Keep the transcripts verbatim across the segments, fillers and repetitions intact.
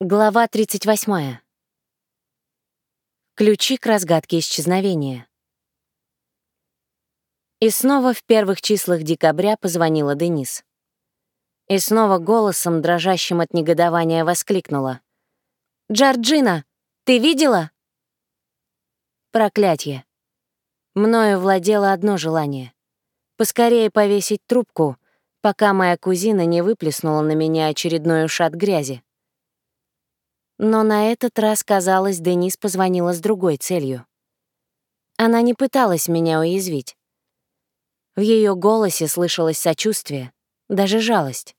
Глава тридцать восьмая. Ключи к разгадке исчезновения. И снова в первых числах декабря позвонила Денис. И снова голосом, дрожащим от негодования, воскликнула: «Джорджина, ты видела?» Проклятье. Мною владело одно желание — поскорее повесить трубку, пока моя кузина не выплеснула на меня очередной ушат грязи. Но на этот раз, казалось, Денис позвонила с другой целью. Она не пыталась меня уязвить. В ее голосе слышалось сочувствие, даже жалость.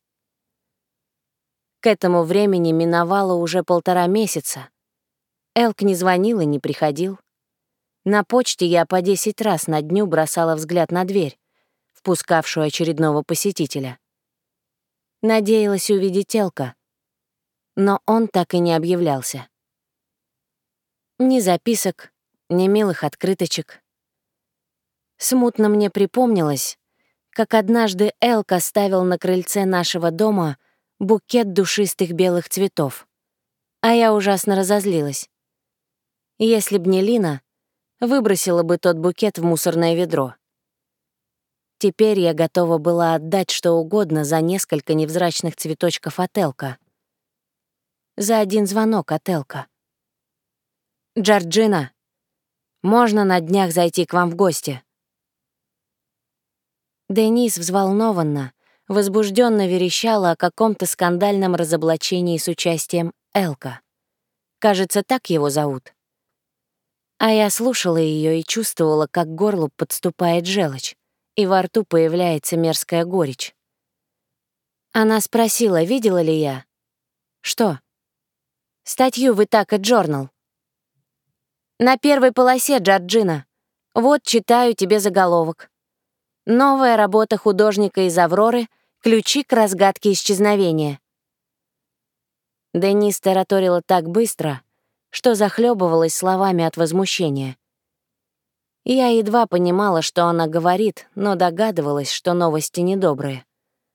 К этому времени миновало уже полтора месяца. Элк не звонил и не приходил. На почте я по десять раз на дню бросала взгляд на дверь, впускавшую очередного посетителя. Надеялась увидеть Элка, но он так и не объявлялся. Ни записок, ни милых открыточек. Смутно мне припомнилось, как однажды Элк оставил на крыльце нашего дома букет душистых белых цветов, а я ужасно разозлилась. Если б не Лина, выбросила бы тот букет в мусорное ведро. Теперь я готова была отдать что угодно за несколько невзрачных цветочков от Элка. За один звонок от Элка. «Джорджина, можно на днях зайти к вам в гости?» Денис взволнованно, возбужденно верещала о каком-то скандальном разоблачении с участием Элка. Кажется, так его зовут. А я слушала ее и чувствовала, как к горлу подступает желчь, и во рту появляется мерзкая горечь. Она спросила, видела ли я. Что? Статью в Итака Джорнал. На первой полосе, Джорджина. Вот читаю тебе заголовок. Новая работа художника из «Авроры» «Ключи к разгадке исчезновения». Денис тараторила так быстро, что захлебывалась словами от возмущения. Я едва понимала, что она говорит, но догадывалась, что новости недобрые.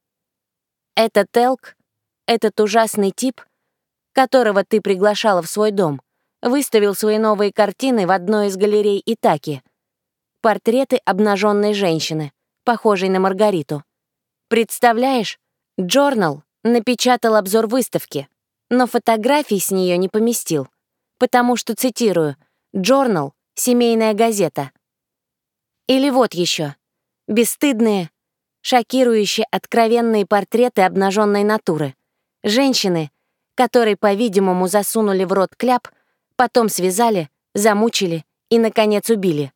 Этот Элк, этот ужасный тип, которого ты приглашала в свой дом, выставил свои новые картины в одной из галерей Итаки. Портреты обнаженной женщины, похожей на Маргариту. Представляешь, Джорнал напечатал обзор выставки, но фотографий с нее не поместил, потому что, цитирую, «Джорнал — семейная газета». Или вот еще: бесстыдные, шокирующие откровенные портреты обнаженной натуры. Женщины, которой, по-видимому, засунули в рот кляп, потом связали, замучили и, наконец, убили.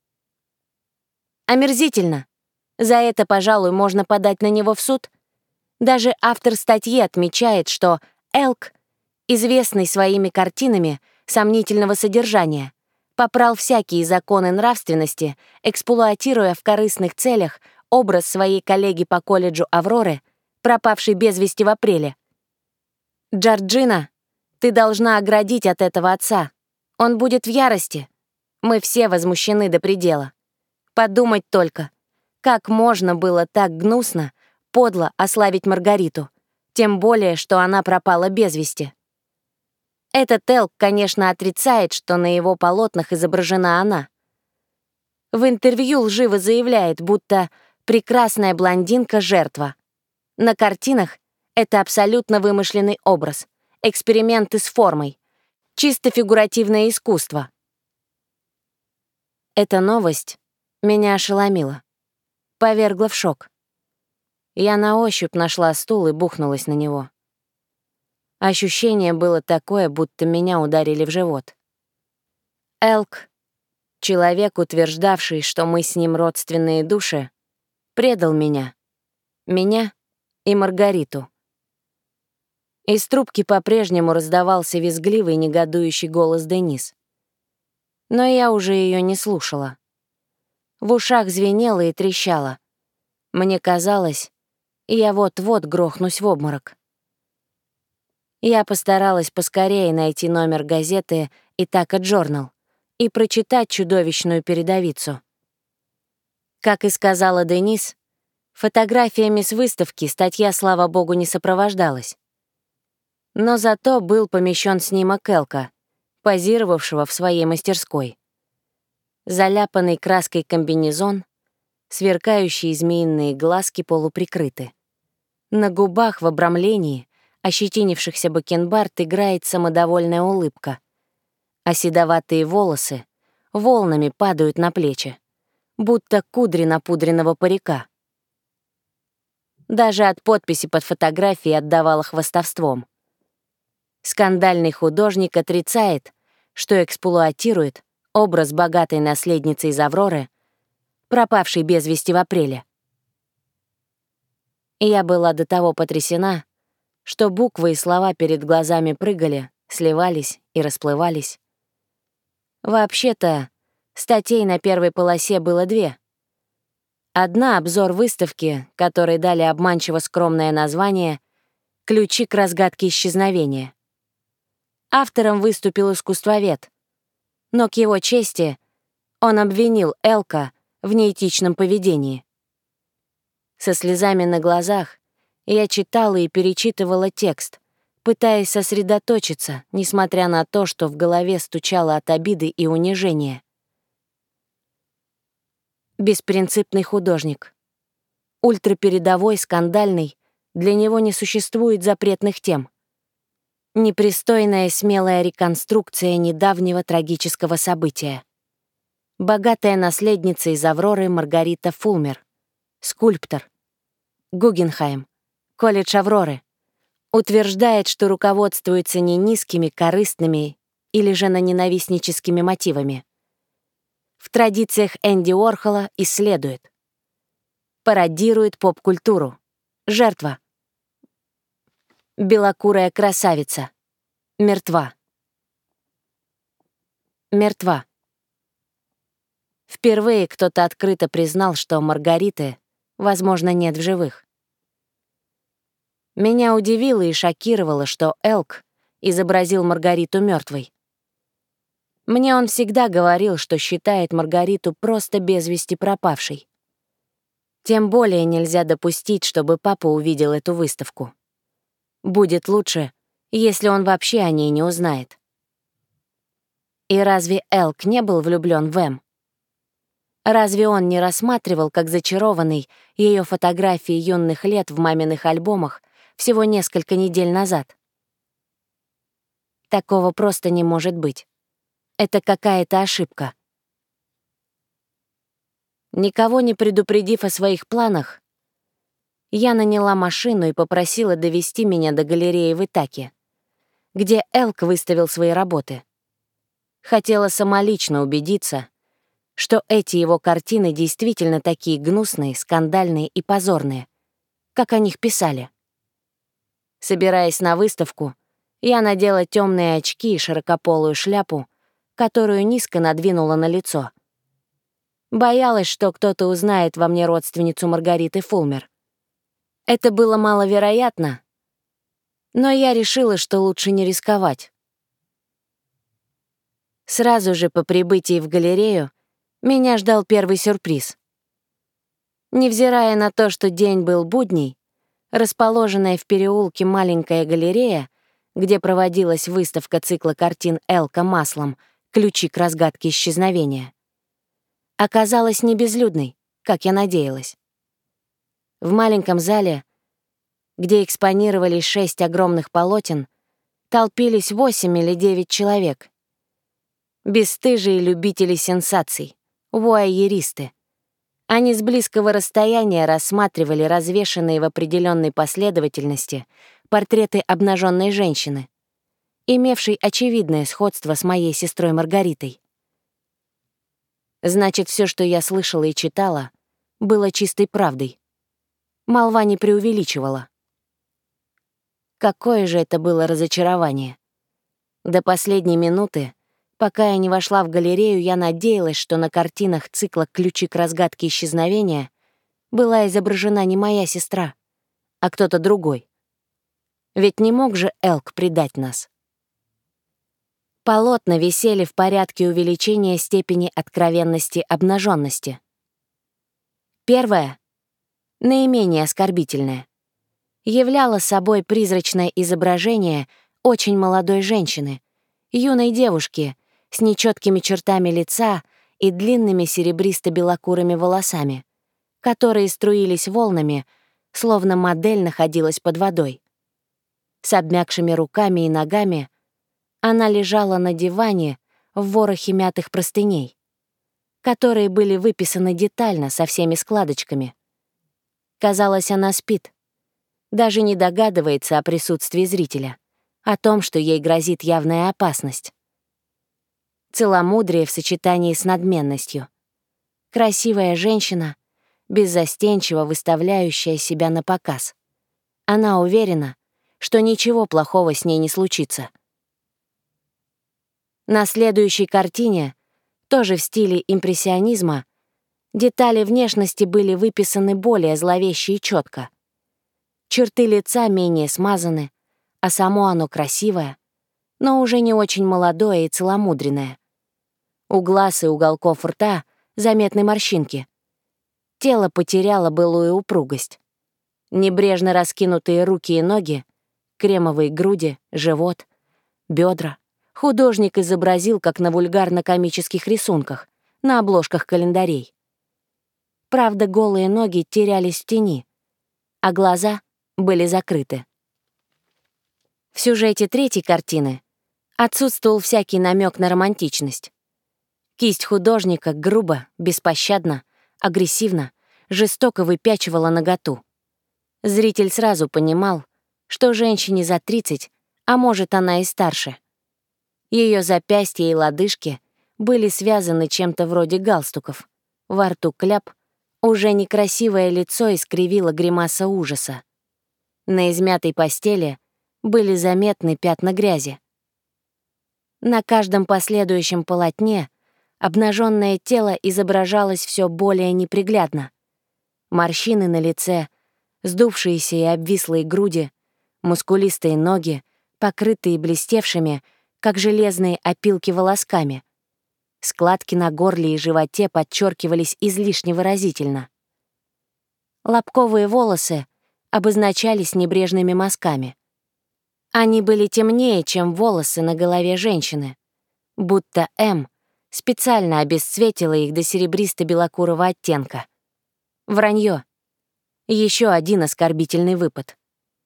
Омерзительно. За это, пожалуй, можно подать на него в суд. Даже автор статьи отмечает, что Элк, известный своими картинами сомнительного содержания, попрал всякие законы нравственности, эксплуатируя в корыстных целях образ своей коллеги по колледжу Авроры, пропавшей без вести в апреле. «Джорджина, ты должна оградить от этого отца. Он будет в ярости. Мы все возмущены до предела. Подумать только, как можно было так гнусно, подло ославить Маргариту, тем более, что она пропала без вести. Этот Элк, конечно, отрицает, что на его полотнах изображена она. В интервью лживо заявляет, будто прекрасная блондинка — жертва. На картинах это абсолютно вымышленный образ, эксперименты с формой, чисто фигуративное искусство. Эта новость меня ошеломила, повергла в шок. Я на ощупь нашла стул и бухнулась на него. Ощущение было такое, будто меня ударили в живот. Элк, человек, утверждавший, что мы с ним родственные души, предал меня. Меня и Маргариту. Из трубки по-прежнему раздавался визгливый, негодующий голос Денис. Но я уже ее не слушала. В ушах звенело и трещало. Мне казалось, я вот-вот грохнусь в обморок. Я постаралась поскорее найти номер газеты «Итака Джорнал» и прочитать чудовищную передовицу. Как и сказала Денис, фотографиями с выставки статья, слава богу, не сопровождалась. Но зато был помещен снимок Элка, позировавшего в своей мастерской. Заляпанный краской комбинезон, сверкающие змеиные глазки полуприкрыты. На губах в обрамлении ощетинившихся бакенбард играет самодовольная улыбка, а седоватые волосы волнами падают на плечи, будто кудри напудренного парика. Даже от подписи под фотографией отдавало хвастовством. Скандальный художник отрицает, что эксплуатирует образ богатой наследницы из Авроры, пропавшей без вести в апреле. Я была до того потрясена, что буквы и слова перед глазами прыгали, сливались и расплывались. Вообще-то, статей на первой полосе было две. Одна — обзор выставки, которой дали обманчиво скромное название «Ключи к разгадке исчезновения». Автором выступил искусствовед, но к его чести он обвинил Элка в неэтичном поведении. Со слезами на глазах я читала и перечитывала текст, пытаясь сосредоточиться, несмотря на то, что в голове стучало от обиды и унижения. Беспринципный художник. Ультрапередовой, скандальный, для него не существует запретных тем. Непристойная смелая реконструкция недавнего трагического события. Богатая наследница из Авроры Маргарита Фулмер. Скульптор. Гугенхайм. Колледж Авроры. Утверждает, что руководствуется не низкими, корыстными или же на ненавистническими мотивами. В традициях Энди Уорхола исследует. Пародирует поп-культуру. Жертва. Белокурая красавица. Мертва. Мертва. Впервые кто-то открыто признал, что Маргариты, возможно, нет в живых. Меня удивило и шокировало, что Элк изобразил Маргариту мертвой. Мне он всегда говорил, что считает Маргариту просто без вести пропавшей. Тем более нельзя допустить, чтобы папа увидел эту выставку. Будет лучше, если он вообще о ней не узнает. И разве Элк не был влюблён в Эм? Разве он не рассматривал, как зачарованный, ее фотографии юных лет в маминых альбомах всего несколько недель назад? Такого просто не может быть. Это какая-то ошибка. Никого не предупредив о своих планах, я наняла машину и попросила довезти меня до галереи в Итаке, где Элк выставил свои работы. Хотела самолично убедиться, что эти его картины действительно такие гнусные, скандальные и позорные, как о них писали. Собираясь на выставку, я надела темные очки и широкополую шляпу, которую низко надвинула на лицо. Боялась, что кто-то узнает во мне родственницу Маргариты Фулмер. Это было маловероятно, но я решила, что лучше не рисковать. Сразу же по прибытии в галерею меня ждал первый сюрприз. Невзирая на то, что день был будний, расположенная в переулке маленькая галерея, где проводилась выставка цикла картин Элка маслом «Ключи к разгадке исчезновения», оказалась не безлюдной, как я надеялась. В маленьком зале, где экспонировались шесть огромных полотен, толпились восемь или девять человек. Бесстыжие любители сенсаций, вуайеристы. Они с близкого расстояния рассматривали развешанные в определенной последовательности портреты обнаженной женщины, имевшей очевидное сходство с моей сестрой Маргаритой. Значит, все, что я слышала и читала, было чистой правдой. Молва не преувеличивала. Какое же это было разочарование. До последней минуты, пока я не вошла в галерею, я надеялась, что на картинах цикла «Ключи к разгадке исчезновения» была изображена не моя сестра, а кто-то другой. Ведь не мог же Элк предать нас. Полотна висели в порядке увеличения степени откровенности обнаженности. Первое, наименее оскорбительное, являло собой призрачное изображение очень молодой женщины, юной девушки с нечеткими чертами лица и длинными серебристо-белокурыми волосами, которые струились волнами, словно модель находилась под водой. С обмякшими руками и ногами она лежала на диване в ворохе мятых простыней, которые были выписаны детально со всеми складочками. Казалось, она спит, даже не догадывается о присутствии зрителя, о том, что ей грозит явная опасность. Целомудрие в сочетании с надменностью. Красивая женщина, беззастенчиво выставляющая себя на показ. Она уверена, что ничего плохого с ней не случится. На следующей картине, тоже в стиле импрессионизма, детали внешности были выписаны более зловеще и четко. Черты лица менее смазаны, а само оно красивое, но уже не очень молодое и целомудренное. У глаз и уголков рта заметны морщинки. Тело потеряло былую упругость. Небрежно раскинутые руки и ноги, кремовые груди, живот, бедра. Художник изобразил, как на вульгарно-комических рисунках, на обложках календарей. Правда, голые ноги терялись в тени, а глаза были закрыты. В сюжете третьей картины отсутствовал всякий намек на романтичность. Кисть художника грубо, беспощадно, агрессивно, жестоко выпячивала наготу. Зритель сразу понимал, что женщине за тридцать, а может, она и старше. Ее запястья и лодыжки были связаны чем-то вроде галстуков. Во рту кляп, уже некрасивое лицо искривило гримаса ужаса. На измятой постели были заметны пятна грязи. На каждом последующем полотне обнаженное тело изображалось все более неприглядно. Морщины на лице, сдувшиеся и обвислые груди, мускулистые ноги, покрытые блестевшими, как железные опилки, волосками. Складки на горле и животе подчеркивались излишне выразительно. Лобковые волосы обозначались небрежными мазками. Они были темнее, чем волосы на голове женщины, будто М специально обесцветила их до серебристо-белокурого оттенка. Вранье. Еще один оскорбительный выпад.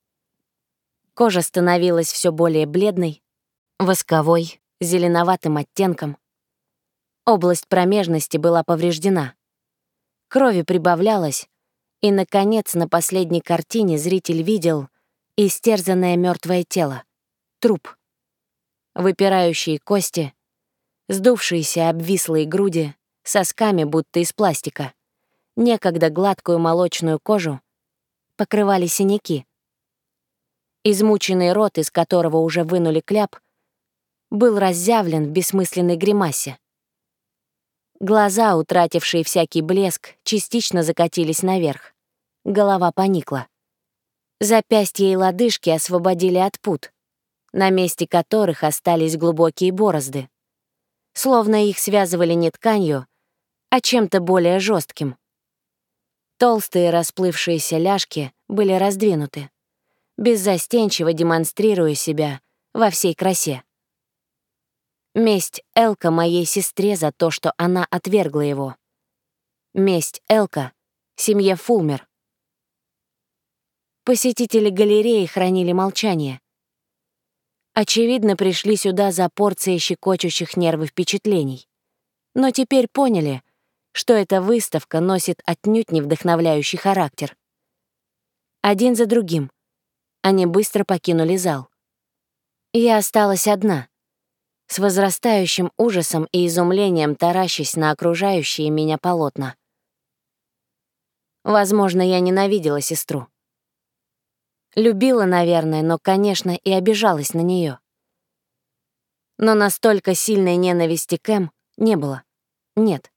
Кожа становилась все более бледной, восковой, зеленоватым оттенком. Область промежности была повреждена. Крови прибавлялось, и, наконец, на последней картине зритель видел истерзанное мертвое тело, труп. Выпирающие кости, сдувшиеся обвислые груди, сосками будто из пластика, некогда гладкую молочную кожу покрывали синяки. Измученный рот, из которого уже вынули кляп, был разъявлен в бессмысленной гримасе. Глаза, утратившие всякий блеск, частично закатились наверх. Голова поникла. Запястья и лодыжки освободили от пут, на месте которых остались глубокие борозды. Словно их связывали не тканью, а чем-то более жестким. Толстые расплывшиеся ляжки были раздвинуты, беззастенчиво демонстрируя себя во всей красе. Месть Элка моей сестре за то, что она отвергла его. Месть Элка семье Фулмер. Посетители галереи хранили молчание. Очевидно, пришли сюда за порцией щекочущих нервы впечатлений. Но теперь поняли, что эта выставка носит отнюдь не вдохновляющий характер. Один за другим они быстро покинули зал. Я осталась одна, с возрастающим ужасом и изумлением таращась на окружающие меня полотна. Возможно, я ненавидела сестру. Любила, наверное, но, конечно, и обижалась на нее. Но настолько сильной ненависти к Эм не было. Нет.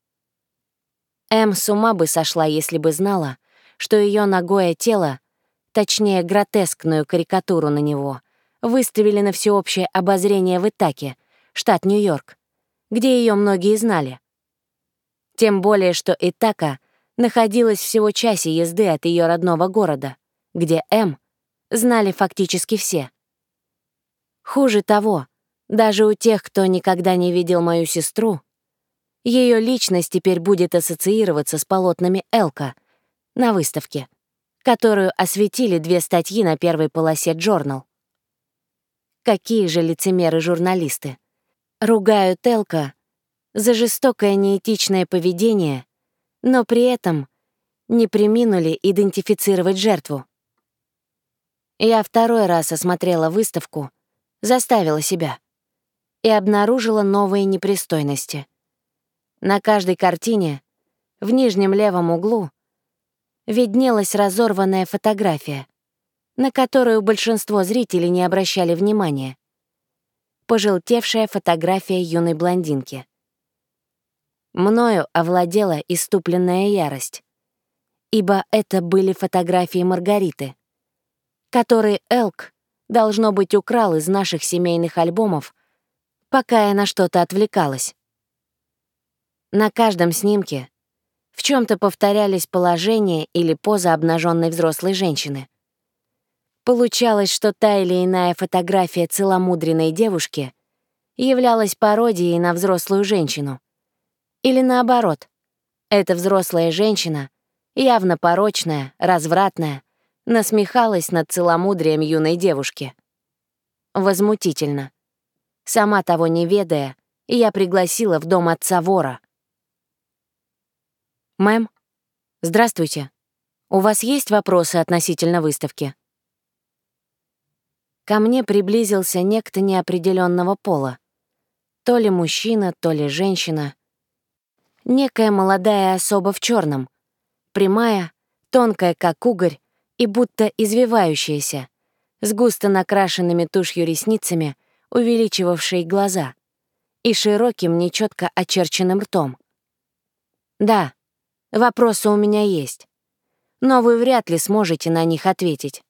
Эм с ума бы сошла, если бы знала, что ее нагое тело, точнее, гротескную карикатуру на него, выставили на всеобщее обозрение в Итаке, штат Нью-Йорк, где ее многие знали. Тем более, что Итака находилась всего в часе езды от ее родного города, где Эм знали фактически все. Хуже того, даже у тех, кто никогда не видел мою сестру, ее личность теперь будет ассоциироваться с полотнами Элка на выставке, которую осветили две статьи на первой полосе Journal. Какие же лицемеры-журналисты. Ругают Элка за жестокое неэтичное поведение, но при этом не преминули идентифицировать жертву. Я второй раз осмотрела выставку, заставила себя и обнаружила новые непристойности. На каждой картине в нижнем левом углу виднелась разорванная фотография, на которую большинство зрителей не обращали внимания. Пожелтевшая фотография юной блондинки. Мною овладела иступленная ярость, ибо это были фотографии Маргариты, которые Элк, должно быть, украл из наших семейных альбомов, пока я на что-то отвлекалась. На каждом снимке в чем-то повторялись положение или поза обнаженной взрослой женщины. Получалось, что та или иная фотография целомудренной девушки являлась пародией на взрослую женщину. Или наоборот, эта взрослая женщина, явно порочная, развратная, насмехалась над целомудрием юной девушки. Возмутительно. Сама того не ведая, я пригласила в дом отца вора. «Мэм, здравствуйте. У вас есть вопросы относительно выставки?» Ко мне приблизился некто неопределенного пола. То ли мужчина, то ли женщина. Некая молодая особа в черном, прямая, тонкая, как угорь, и будто извивающаяся, с густо накрашенными тушью ресницами, увеличивавшей глаза, и широким, нечетко очерченным ртом. «Да, вопросы у меня есть, но вы вряд ли сможете на них ответить».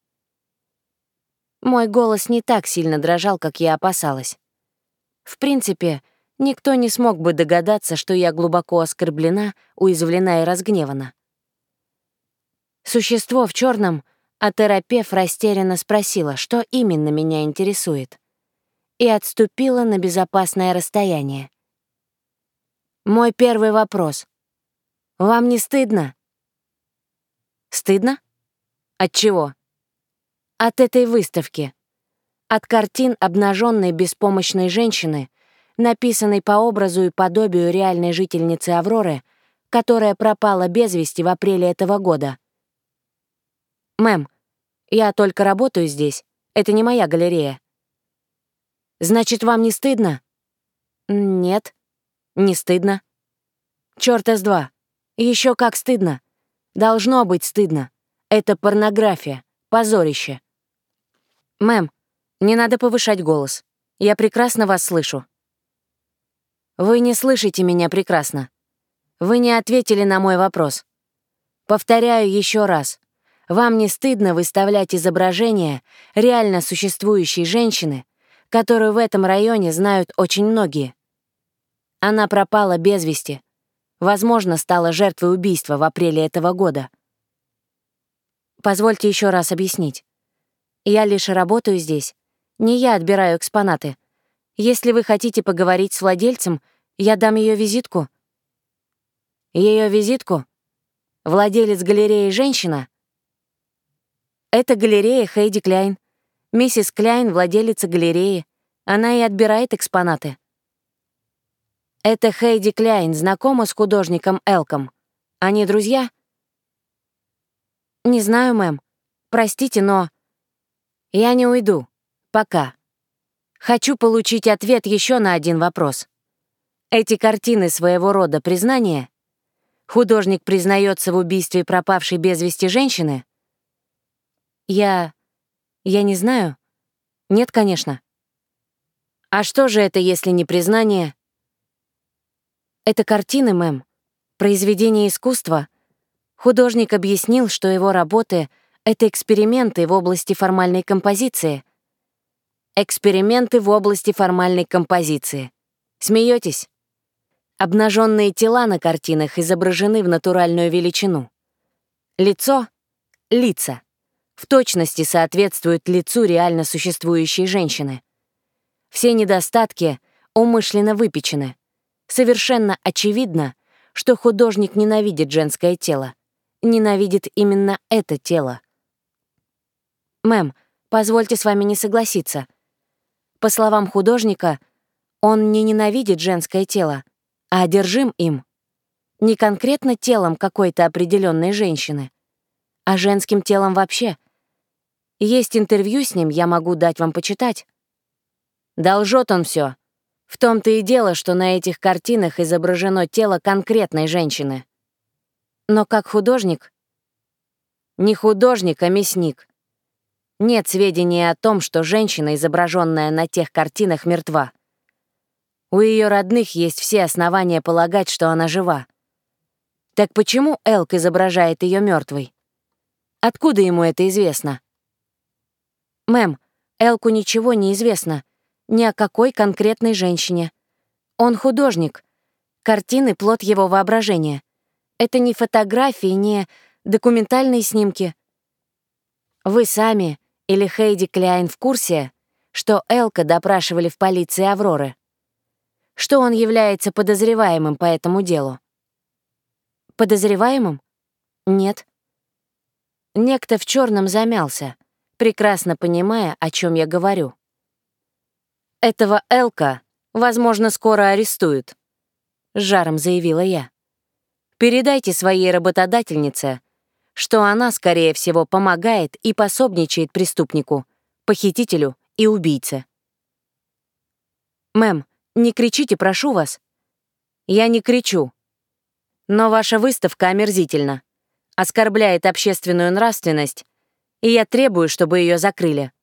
Мой голос не так сильно дрожал, как я опасалась. В принципе, никто не смог бы догадаться, что я глубоко оскорблена, уязвлена и разгневана. Существо в черном, оторопев, растерянно спросила, что именно меня интересует, и отступила на безопасное расстояние. Мой первый вопрос. «Вам не стыдно?» «Стыдно? От чего?» «От этой выставки. От картин обнаженной беспомощной женщины, написанной по образу и подобию реальной жительницы Авроры, которая пропала без вести в апреле этого года. Мэм, я только работаю здесь. Это не моя галерея». «Значит, вам не стыдно?» «Нет, не стыдно». «Чёрта с два. Еще как стыдно. Должно быть стыдно. Это порнография, позорище». «Мэм, не надо повышать голос. Я прекрасно вас слышу». «Вы не слышите меня прекрасно. Вы не ответили на мой вопрос. Повторяю еще раз. Вам не стыдно выставлять изображение реально существующей женщины, которую в этом районе знают очень многие? Она пропала без вести. Возможно, стала жертвой убийства в апреле этого года». Позвольте еще раз объяснить. Я лишь работаю здесь. Не я отбираю экспонаты. Если вы хотите поговорить с владельцем, я дам ее визитку. Ее визитку? Владелец галереи женщина? Это галерея Хейди Кляйн. Миссис Кляйн — владелица галереи. Она и отбирает экспонаты. Это Хейди Кляйн знакома с художником Элком. Они друзья? Не знаю, мэм. Простите, но... Я не уйду. Пока. Хочу получить ответ еще на один вопрос. Эти картины своего рода признание? Художник признается в убийстве пропавшей без вести женщины? Я... я не знаю. Нет, конечно. А что же это, если не признание? Это картины, мэм. Произведение искусства. Художник объяснил, что его работы — это эксперименты в области формальной композиции. Эксперименты в области формальной композиции. Смеетесь? Обнаженные тела на картинах изображены в натуральную величину. Лицо — лица. В точности соответствует лицу реально существующей женщины. Все недостатки умышленно выпечены. Совершенно очевидно, что художник ненавидит женское тело. Ненавидит именно это тело. Мэм, позвольте с вами не согласиться. По словам художника, он не ненавидит женское тело, а одержим им. Не конкретно телом какой-то определенной женщины, а женским телом вообще. Есть интервью с ним, я могу дать вам почитать. Да лжет он все. В том-то и дело, что на этих картинах изображено тело конкретной женщины. Но как художник? Не художник, а мясник. Нет сведений о том, что женщина, изображенная на тех картинах, мертва. У ее родных есть все основания полагать, что она жива. Так почему Элк изображает ее мертвой? Откуда ему это известно? Мэм, Элку ничего не известно. Ни о какой конкретной женщине. Он художник. Картины — плод его воображения. Это не фотографии, не документальные снимки. Вы сами или Хейди Кляйн в курсе, что Элка допрашивали в полиции Авроры? Что он является подозреваемым по этому делу? Подозреваемым? Нет. Некто в черном замялся, прекрасно понимая, о чем я говорю. «Этого Элка, возможно, скоро арестуют», — с жаром заявила я. «Передайте своей работодательнице, что она, скорее всего, помогает и пособничает преступнику, похитителю и убийце». «Мэм, не кричите, прошу вас». «Я не кричу. Но ваша выставка омерзительна, оскорбляет общественную нравственность, и я требую, чтобы ее закрыли».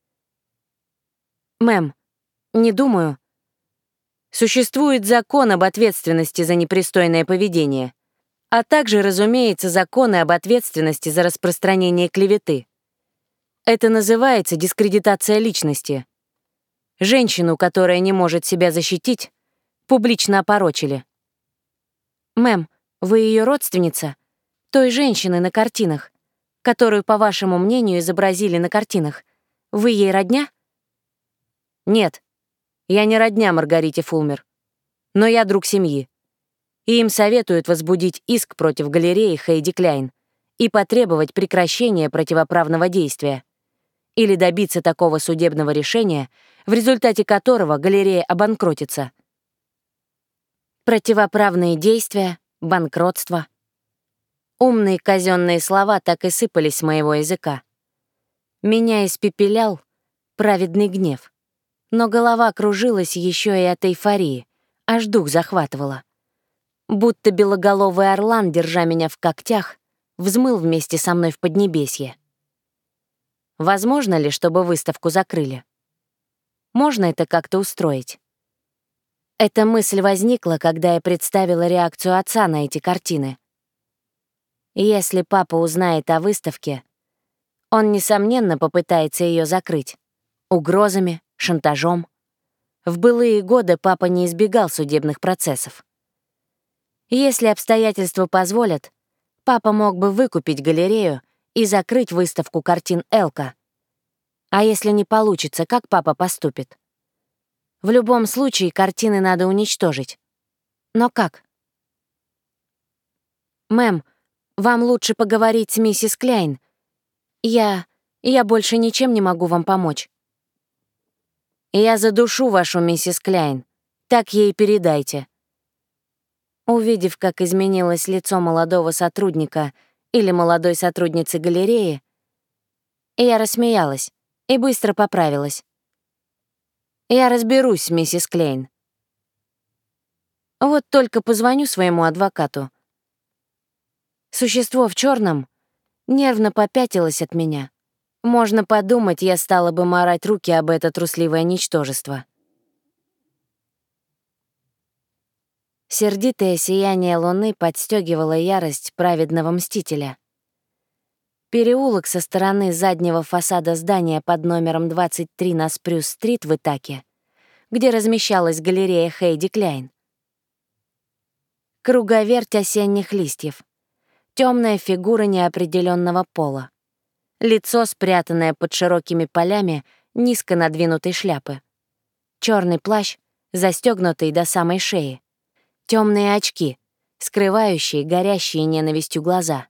«Мэм, не думаю. Существует закон об ответственности за непристойное поведение, а также, разумеется, законы об ответственности за распространение клеветы. Это называется дискредитация личности. Женщину, которая не может себя защитить, публично опорочили». «Мэм, вы ее родственница? Той женщины на картинах, которую, по вашему мнению, изобразили на картинах. Вы ей родня?» «Нет, я не родня Маргарите Фулмер, но я друг семьи. И им советуют возбудить иск против галереи Хейди Кляйн и потребовать прекращения противоправного действия или добиться такого судебного решения, в результате которого галерея обанкротится». Противоправные действия, банкротство. Умные казенные слова так и сыпались с моего языка. Меня испепелял праведный гнев. Но голова кружилась еще и от эйфории, аж дух захватывала. Будто белоголовый орлан, держа меня в когтях, взмыл вместе со мной в Поднебесье. Возможно ли, чтобы выставку закрыли? Можно это как-то устроить? Эта мысль возникла, когда я представила реакцию отца на эти картины. Если папа узнает о выставке, он, несомненно, попытается ее закрыть. Угрозами, шантажом. В былые годы папа не избегал судебных процессов. Если обстоятельства позволят, папа мог бы выкупить галерею и закрыть выставку картин Элка. А если не получится, как папа поступит? В любом случае, картины надо уничтожить. Но как? «Мэм, вам лучше поговорить с миссис Кляйн. Я... я больше ничем не могу вам помочь». «Я задушу вашу миссис Кляйн. Так ей передайте». Увидев, как изменилось лицо молодого сотрудника или молодой сотрудницы галереи, я рассмеялась и быстро поправилась. «Я разберусь с миссис Кляйн. Вот только позвоню своему адвокату». Существо в черном нервно попятилось от меня. Можно подумать, я стала бы марать руки об это трусливое ничтожество. Сердитое сияние луны подстегивало ярость праведного мстителя. Переулок со стороны заднего фасада здания под номером двадцать три на Спрюс-стрит в Итаке, где размещалась галерея Хейди Кляйн. Круговерть осенних листьев. Темная фигура неопределенного пола. Лицо, спрятанное под широкими полями низко надвинутой шляпы. черный плащ, застегнутый до самой шеи, темные очки, скрывающие горящие ненавистью глаза.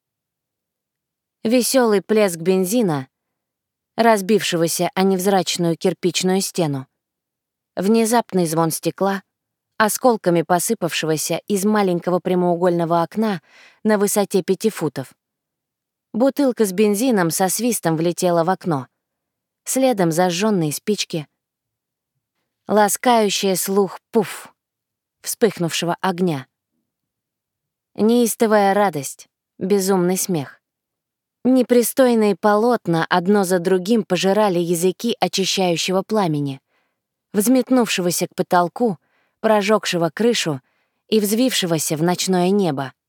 Веселый плеск бензина, разбившегося о невзрачную кирпичную стену, внезапный звон стекла, осколками посыпавшегося из маленького прямоугольного окна на высоте пяти футов. Бутылка с бензином со свистом влетела в окно. Следом зажженные спички. Ласкающая слух пуф вспыхнувшего огня. Неистовая радость, безумный смех. Непристойные полотна одно за другим пожирали языки очищающего пламени, взметнувшегося к потолку, прожёгшего крышу и взвившегося в ночное небо.